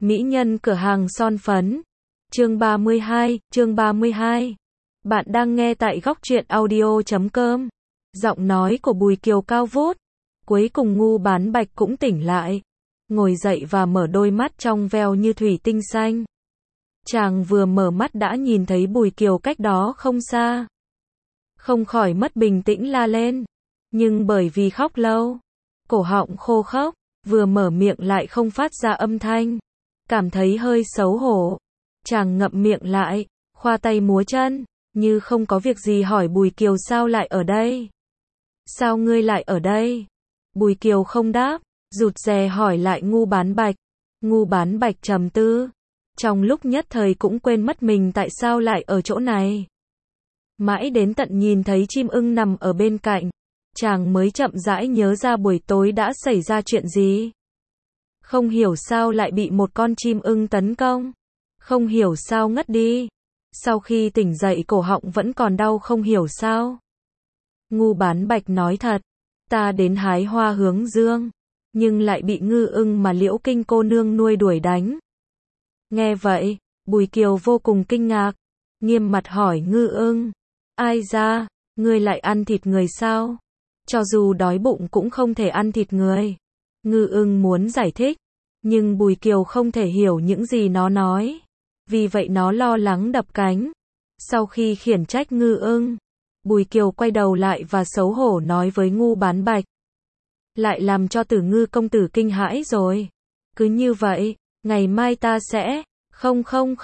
Mỹ nhân cửa hàng son phấn. Chương 32. Bạn đang nghe tại góc truyện audio.com. Giọng nói của Bùi Kiều cao vút. Cuối cùng Ngu Bán Bạch cũng tỉnh lại. Ngồi dậy và mở đôi mắt trong veo như thủy tinh xanh. Chàng vừa mở mắt đã nhìn thấy Bùi Kiều cách đó không xa. Không khỏi mất bình tĩnh la lên. Nhưng bởi vì khóc lâu, cổ họng khô khốc, vừa mở miệng lại không phát ra âm thanh. Cảm thấy hơi xấu hổ. Chàng ngậm miệng lại, khoa tay múa chân, như không có việc gì hỏi Bùi Kiều sao lại ở đây? Sao ngươi lại ở đây? Bùi Kiều không đáp, rụt rè hỏi lại Ngu Bán Bạch. Ngu Bán Bạch trầm tư. Trong lúc nhất thời cũng quên mất mình tại sao lại ở chỗ này. Mãi đến tận nhìn thấy chim ưng nằm ở bên cạnh, chàng mới chậm rãi nhớ ra buổi tối đã xảy ra chuyện gì. Không hiểu sao lại bị một con chim ưng tấn công. Không hiểu sao ngất đi. Sau khi tỉnh dậy cổ họng vẫn còn đau không hiểu sao. Ngu Bán Bạch nói thật. Ta đến hái hoa hướng dương. Nhưng lại bị ngư ưng mà Liễu Kinh cô nương nuôi đuổi đánh. Nghe vậy, Bùi Kiều vô cùng kinh ngạc. Nghiêm mặt hỏi ngư ưng. Ai ra, ngươi lại ăn thịt người sao? Cho dù đói bụng cũng không thể ăn thịt người. Ngư ưng muốn giải thích. Nhưng Bùi Kiều không thể hiểu những gì nó nói. Vì vậy nó lo lắng đập cánh. Sau khi khiển trách ngư ưng, Bùi Kiều quay đầu lại và xấu hổ nói với Ngu Bán Bạch. Lại làm cho Tử Ngư công tử kinh hãi rồi. Cứ như vậy, ngày mai ta sẽ... Không,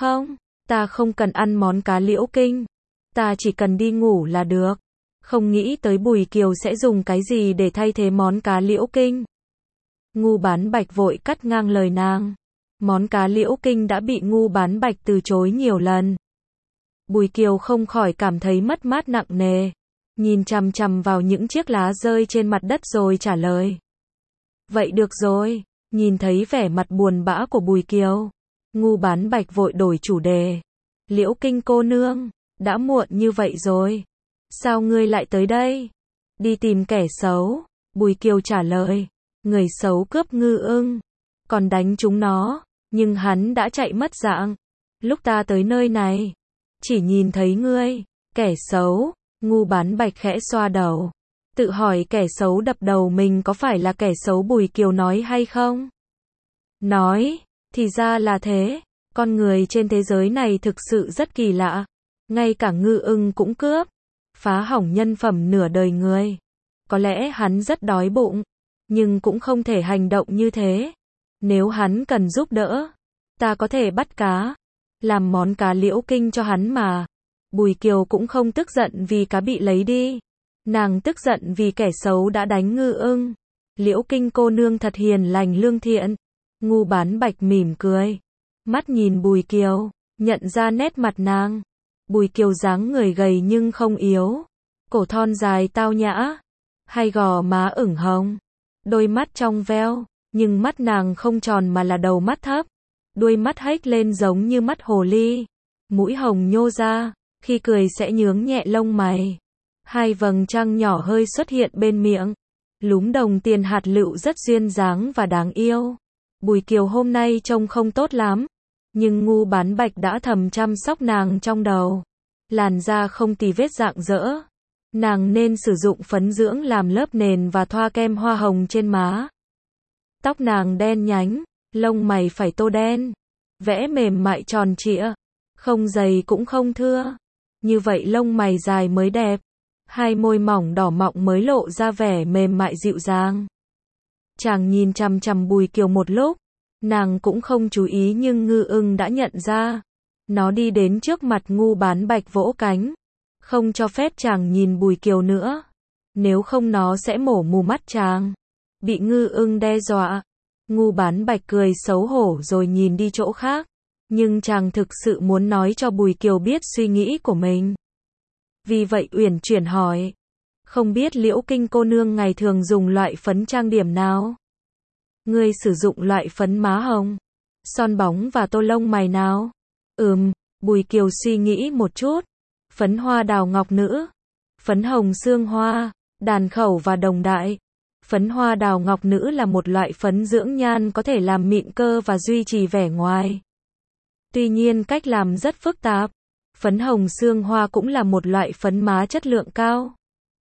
ta không cần ăn món cá Liễu Kinh. Ta chỉ cần đi ngủ là được. Không nghĩ tới Bùi Kiều sẽ dùng cái gì để thay thế món cá Liễu Kinh. Ngu Bán Bạch vội cắt ngang lời nàng. Món cá Liễu Kinh đã bị Ngu Bán Bạch từ chối nhiều lần. Bùi Kiều không khỏi cảm thấy mất mát nặng nề. Nhìn chằm chằm vào những chiếc lá rơi trên mặt đất rồi trả lời. Vậy được rồi. Nhìn thấy vẻ mặt buồn bã của Bùi Kiều, Ngu Bán Bạch vội đổi chủ đề. Liễu Kinh cô nương, đã muộn như vậy rồi. Sao ngươi lại tới đây? Đi tìm kẻ xấu. Bùi Kiều trả lời. Người xấu cướp ngư ưng, còn đánh chúng nó, nhưng hắn đã chạy mất dạng. Lúc ta tới nơi này, chỉ nhìn thấy ngươi, kẻ xấu. Ngu Bán Bạch khẽ xoa đầu, tự hỏi kẻ xấu đập đầu mình có phải là kẻ xấu Bùi Kiều nói hay không? Nói, thì ra là thế, con người trên thế giới này thực sự rất kỳ lạ, ngay cả ngư ưng cũng cướp, phá hỏng nhân phẩm nửa đời người. Có lẽ hắn rất đói bụng, nhưng cũng không thể hành động như thế. Nếu hắn cần giúp đỡ, ta có thể bắt cá, làm món cá Liễu Kinh cho hắn mà. Bùi Kiều cũng không tức giận vì cá bị lấy đi. Nàng tức giận vì kẻ xấu đã đánh ngư ưng. Liễu Kinh cô nương thật hiền lành lương thiện. Ngu Bán Bạch mỉm cười. Mắt nhìn Bùi Kiều, nhận ra nét mặt nàng. Bùi Kiều dáng người gầy nhưng không yếu. Cổ thon dài tao nhã. Hai gò má ửng hồng. Đôi mắt trong veo, nhưng mắt nàng không tròn mà là đầu mắt thấp. Đuôi mắt hếch lên giống như mắt hồ ly. Mũi hồng nhô ra, khi cười sẽ nhướng nhẹ lông mày. Hai vầng trăng nhỏ hơi xuất hiện bên miệng. Lúm đồng tiền hạt lựu rất duyên dáng và đáng yêu. Bùi Kiều hôm nay trông không tốt lắm. Nhưng Ngu Bán Bạch đã thầm chăm sóc nàng trong đầu. Làn da không tì vết rạng rỡ. Nàng nên sử dụng phấn dưỡng làm lớp nền và thoa kem hoa hồng trên má. Tóc nàng đen nhánh, lông mày phải tô đen. Vẽ mềm mại tròn trịa, không dày cũng không thưa. Như vậy lông mày dài mới đẹp. Hai môi mỏng đỏ mọng mới lộ ra vẻ mềm mại dịu dàng. Chàng nhìn chằm chằm Bùi Kiều một lúc. Nàng cũng không chú ý nhưng ngư ưng đã nhận ra. Nó đi đến trước mặt Ngu Bán Bạch vỗ cánh. Không cho phép chàng nhìn Bùi Kiều nữa. Nếu không nó sẽ mổ mù mắt chàng. Bị ngư ưng đe dọa. Ngu Bán Bạch cười xấu hổ rồi nhìn đi chỗ khác. Nhưng chàng thực sự muốn nói cho Bùi Kiều biết suy nghĩ của mình. Vì vậy uyển chuyển hỏi. Không biết Liễu Kinh cô nương ngày thường dùng loại phấn trang điểm nào? Ngươi sử dụng loại phấn má hồng, son bóng và tô lông mày nào? Bùi Kiều suy nghĩ một chút. Phấn hoa đào ngọc nữ, phấn hồng xương hoa, đàn khẩu và đồng đại, Phấn hoa đào ngọc nữ là một loại phấn dưỡng nhan có thể làm mịn cơ và duy trì vẻ ngoài. Tuy nhiên cách làm rất phức tạp. Phấn hồng xương hoa cũng là một loại phấn má chất lượng cao.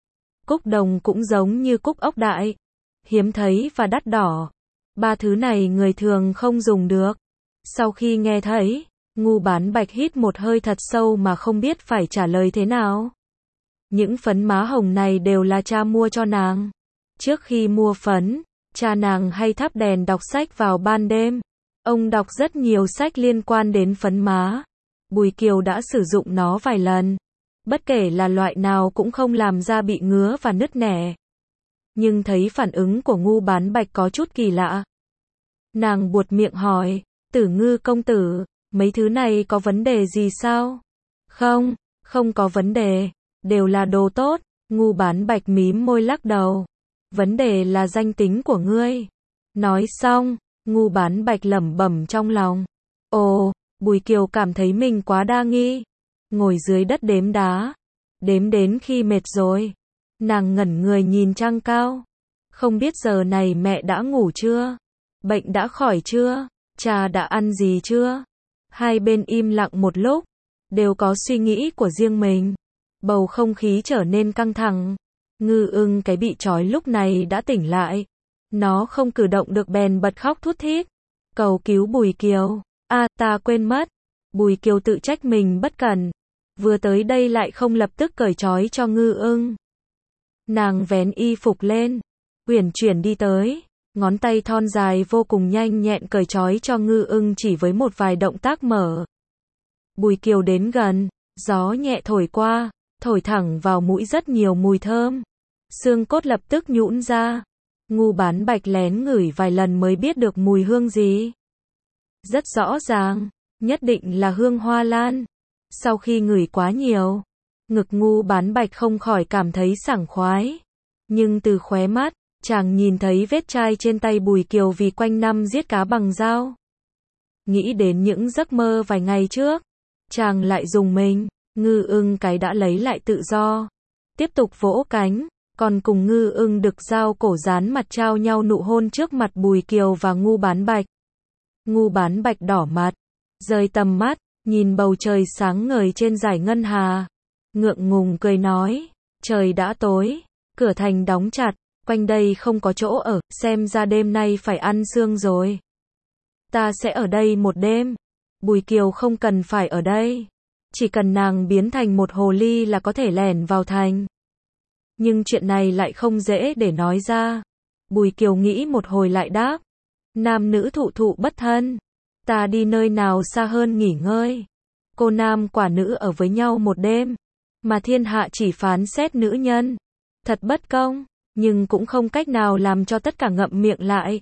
Cúc đồng cũng giống như cúc ốc đại, hiếm thấy và đắt đỏ. Ba thứ này người thường không dùng được. Sau khi nghe thấy, Ngu Bán Bạch hít một hơi thật sâu mà không biết phải trả lời thế nào. Những phấn má hồng này đều là cha mua cho nàng. Trước khi mua phấn, cha nàng hay thắp đèn đọc sách vào ban đêm. Ông đọc rất nhiều sách liên quan đến phấn má. Bùi Kiều đã sử dụng nó vài lần. Bất kể là loại nào cũng không làm da bị ngứa và nứt nẻ. Nhưng thấy phản ứng của Ngu Bán Bạch có chút kỳ lạ. Nàng buột miệng hỏi, Tử Ngư công tử, mấy thứ này có vấn đề gì sao? Không, không có vấn đề, đều là đồ tốt. Ngu Bán Bạch mím môi lắc đầu. Vấn đề là danh tính của ngươi. Nói xong, Ngu Bán Bạch lẩm bẩm trong lòng. Ồ, Bùi Kiều cảm thấy mình quá đa nghi. Ngồi dưới đất đếm đá. Đếm đến khi mệt rồi. Nàng ngẩn người nhìn trăng cao. Không biết giờ này mẹ đã ngủ chưa? Bệnh đã khỏi chưa? Cha đã ăn gì chưa? Hai bên im lặng một lúc. Đều có suy nghĩ của riêng mình. Bầu không khí trở nên căng thẳng. Ngư Ưng cái bị trói lúc này đã tỉnh lại. Nó không cử động được bèn bật khóc thút thít. Cầu cứu Bùi Kiều. Ta quên mất. Bùi Kiều tự trách mình bất cẩn. Vừa tới đây lại không lập tức cởi trói cho Ngư Ưng. Nàng vén y phục lên. Uyển chuyển đi tới. Ngón tay thon dài vô cùng nhanh nhẹn cởi trói cho Ngư Ưng chỉ với một vài động tác mở. Bùi Kiều đến gần. Gió nhẹ thổi qua. Thổi thẳng vào mũi rất nhiều mùi thơm. Xương cốt lập tức nhũn ra. Ngu Bán Bạch lén ngửi vài lần mới biết được mùi hương gì. Rất rõ ràng, nhất định là hương hoa lan. Sau khi ngửi quá nhiều, ngực Ngu Bán Bạch không khỏi cảm thấy sảng khoái. Nhưng từ khóe mắt, chàng nhìn thấy vết chai trên tay Bùi Kiều vì quanh năm giết cá bằng dao. Nghĩ đến những giấc mơ vài ngày trước, chàng lại rùng mình. Ngư Ưng cái đã lấy lại tự do. Tiếp tục vỗ cánh, còn cùng Ngư Ưng đực dao cổ dán mặt trao nhau nụ hôn trước mặt Bùi Kiều và Ngu Bán Bạch. Ngu Bán Bạch đỏ mặt, rời tầm mắt, nhìn bầu trời sáng ngời trên dải ngân hà. Ngượng ngùng cười nói, trời đã tối, cửa thành đóng chặt, quanh đây không có chỗ ở, xem ra đêm nay phải ăn xương rồi. Ta sẽ ở đây một đêm. Bùi Kiều không cần phải ở đây. Chỉ cần nàng biến thành một hồ ly là có thể lẻn vào thành. Nhưng chuyện này lại không dễ để nói ra. Bùi Kiều nghĩ một hồi lại đáp. Nam nữ thụ thụ bất thân. Ta đi nơi nào xa hơn nghỉ ngơi. Cô nam quả nữ ở với nhau một đêm. Mà thiên hạ chỉ phán xét nữ nhân. Thật bất công, nhưng cũng không cách nào làm cho tất cả ngậm miệng lại.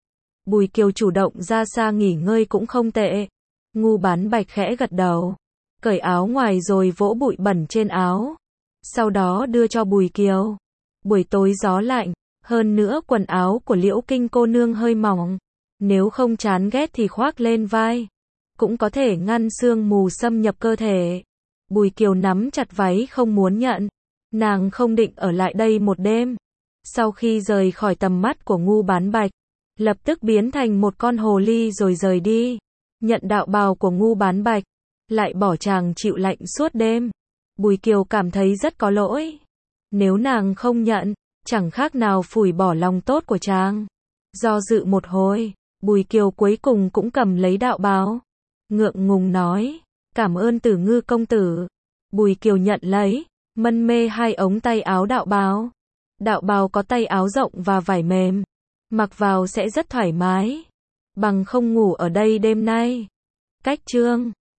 Bùi Kiều chủ động ra xa nghỉ ngơi cũng không tệ. Ngu Bán Bạch khẽ gật đầu. Cởi áo ngoài rồi vỗ bụi bẩn trên áo. Sau đó đưa cho Bùi Kiều. Buổi tối gió lạnh, hơn nữa quần áo của Liễu Kinh cô nương hơi mỏng. Nếu không chán ghét thì khoác lên vai. Cũng có thể ngăn sương mù xâm nhập cơ thể. Bùi Kiều nắm chặt váy không muốn nhận. Nàng không định ở lại đây một đêm. Sau khi rời khỏi tầm mắt của Ngu Bán Bạch, lập tức biến thành một con hồ ly rồi rời đi. Nhận đạo bào của Ngu Bán Bạch, lại bỏ chàng chịu lạnh suốt đêm. Bùi Kiều cảm thấy rất có lỗi. Nếu nàng không nhận, chẳng khác nào phủi bỏ lòng tốt của chàng. Do dự một hồi, Bùi Kiều cuối cùng cũng cầm lấy đạo bào. Ngượng ngùng nói, cảm ơn Tử Ngư công tử. Bùi Kiều nhận lấy, mân mê hai ống tay áo đạo bào. Đạo bào có tay áo rộng và vải mềm. Mặc vào sẽ rất thoải mái. Bằng không ngủ ở đây đêm nay. Cách chương